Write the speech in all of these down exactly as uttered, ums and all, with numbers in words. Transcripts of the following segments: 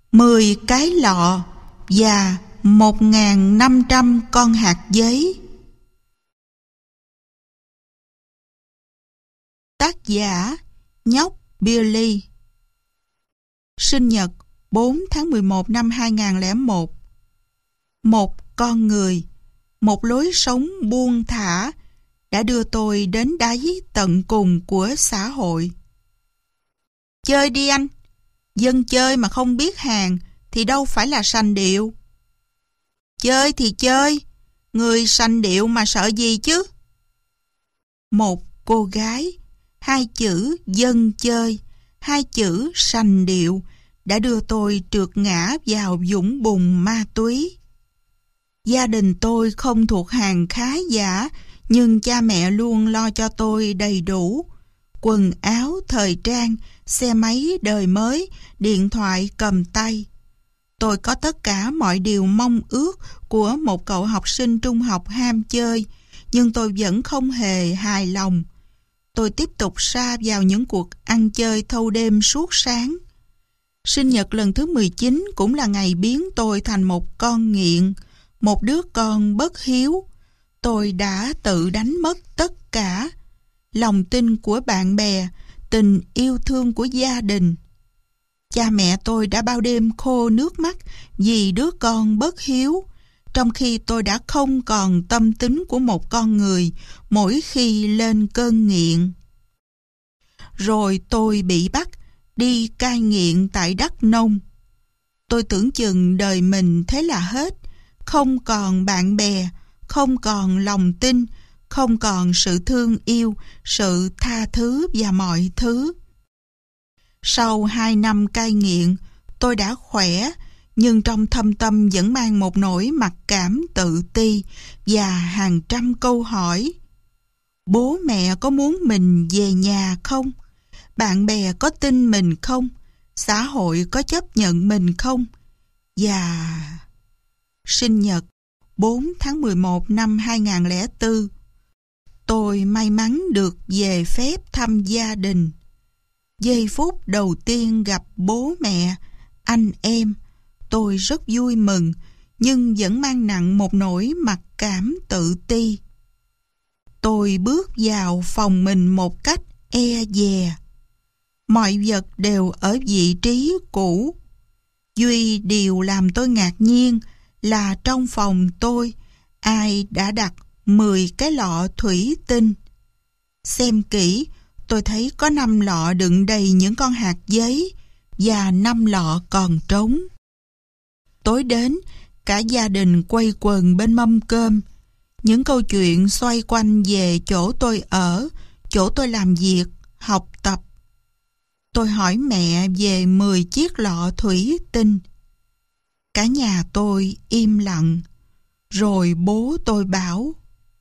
mười cái lọ và một nghìn năm trăm con hạt giấy. Tác giả Nhóc Billy. Sinh nhật bốn tháng mười một năm hai nghìn không trăm lẻ một. Một con người, một lối sống buông thả đã đưa tôi đến đáy tận cùng của xã hội. Chơi đi anh. Dân chơi mà không biết hàng thì đâu phải là sành điệu. Chơi thì chơi, người sành điệu mà sợ gì chứ? Một cô gái, hai chữ dân chơi, hai chữ sành điệu đã đưa tôi trượt ngã vào vũng bùn ma túy. Gia đình tôi không thuộc hàng khá giả, nhưng cha mẹ luôn lo cho tôi đầy đủ. Quần áo, thời trang, xe máy đời mới, điện thoại cầm tay. Tôi có tất cả mọi điều mong ước của một cậu học sinh trung học ham chơi, nhưng tôi vẫn không hề hài lòng. Tôi tiếp tục sa vào những cuộc ăn chơi thâu đêm suốt sáng. Sinh nhật lần thứ mười chín cũng là ngày biến tôi thành một con nghiện, một đứa con bất hiếu. Tôi đã tự đánh mất tất cả. Lòng tin của bạn bè, tình yêu thương của gia đình. Cha mẹ tôi đã bao đêm khô nước mắt vì đứa con bất hiếu, trong khi tôi đã không còn tâm tính của một con người mỗi khi lên cơn nghiện. Rồi tôi bị bắt đi cai nghiện tại Đắk Nông. Tôi tưởng chừng đời mình thế là hết, không còn bạn bè, không còn lòng tin, không còn sự thương yêu, sự tha thứ và mọi thứ. Sau hai năm cai nghiện, tôi đã khỏe, nhưng trong thâm tâm vẫn mang một nỗi mặc cảm tự ti và hàng trăm câu hỏi. Bố mẹ có muốn mình về nhà không? Bạn bè có tin mình không? Xã hội có chấp nhận mình không? Và... Sinh nhật bốn tháng mười một năm hai nghìn không trăm lẻ bốn. Tôi may mắn được về phép thăm gia đình. Giây phút đầu tiên gặp bố mẹ, anh em, tôi rất vui mừng, nhưng vẫn mang nặng một nỗi mặc cảm tự ti. Tôi bước vào phòng mình một cách e dè. Mọi vật đều ở vị trí cũ. Duy điều làm tôi ngạc nhiên là trong phòng tôi, ai đã đặt mười cái lọ thủy tinh. Xem kỹ, tôi thấy có năm lọ đựng đầy những con hạt giấy và năm lọ còn trống. Tối đến, cả gia đình quây quần bên mâm cơm. Những câu chuyện xoay quanh về chỗ tôi ở, chỗ tôi làm việc, học tập. Tôi hỏi mẹ về mười chiếc lọ thủy tinh. Cả nhà tôi im lặng. Rồi bố tôi bảo: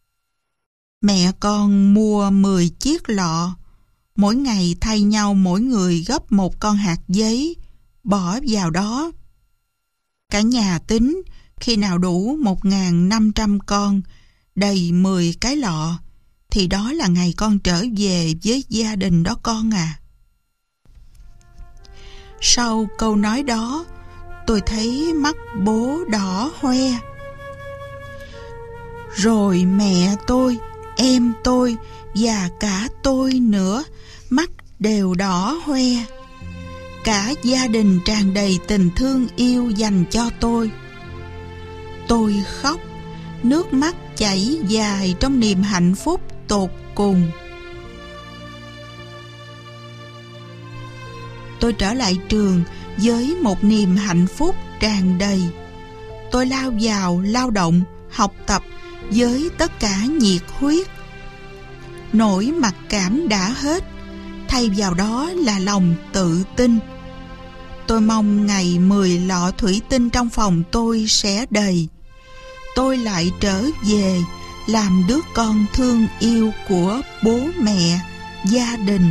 Mẹ con mua mười chiếc lọ, mỗi ngày thay nhau mỗi người gấp một con hạt giấy, bỏ vào đó. Cả nhà tính khi nào đủ một nghìn năm trăm con, đầy mười cái lọ, thì đó là ngày con trở về với gia đình đó con à. Sau câu nói đó, tôi thấy mắt bố đỏ hoe. Rồi mẹ tôi, em tôi và cả tôi nữa, mắt đều đỏ hoe. Cả gia đình tràn đầy tình thương yêu dành cho tôi. Tôi khóc, nước mắt chảy dài trong niềm hạnh phúc tột cùng. Tôi trở lại trường với một niềm hạnh phúc tràn đầy. Tôi lao vào lao động, học tập với tất cả nhiệt huyết. Nỗi mặc cảm đã hết, thay vào đó là lòng tự tin. Tôi mong ngày mười lọ thủy tinh trong phòng tôi sẽ đầy. Tôi lại trở về làm đứa con thương yêu của bố mẹ, gia đình.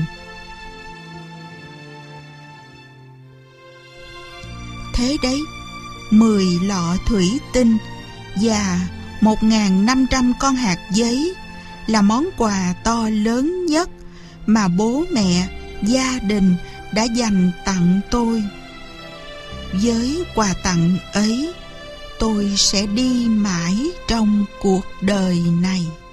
Thế đấy, mười lọ thủy tinh và một nghìn năm trăm con hạt giấy là món quà to lớn nhất mà bố mẹ, gia đình đã dành tặng tôi. Với quà tặng ấy, tôi sẽ đi mãi trong cuộc đời này.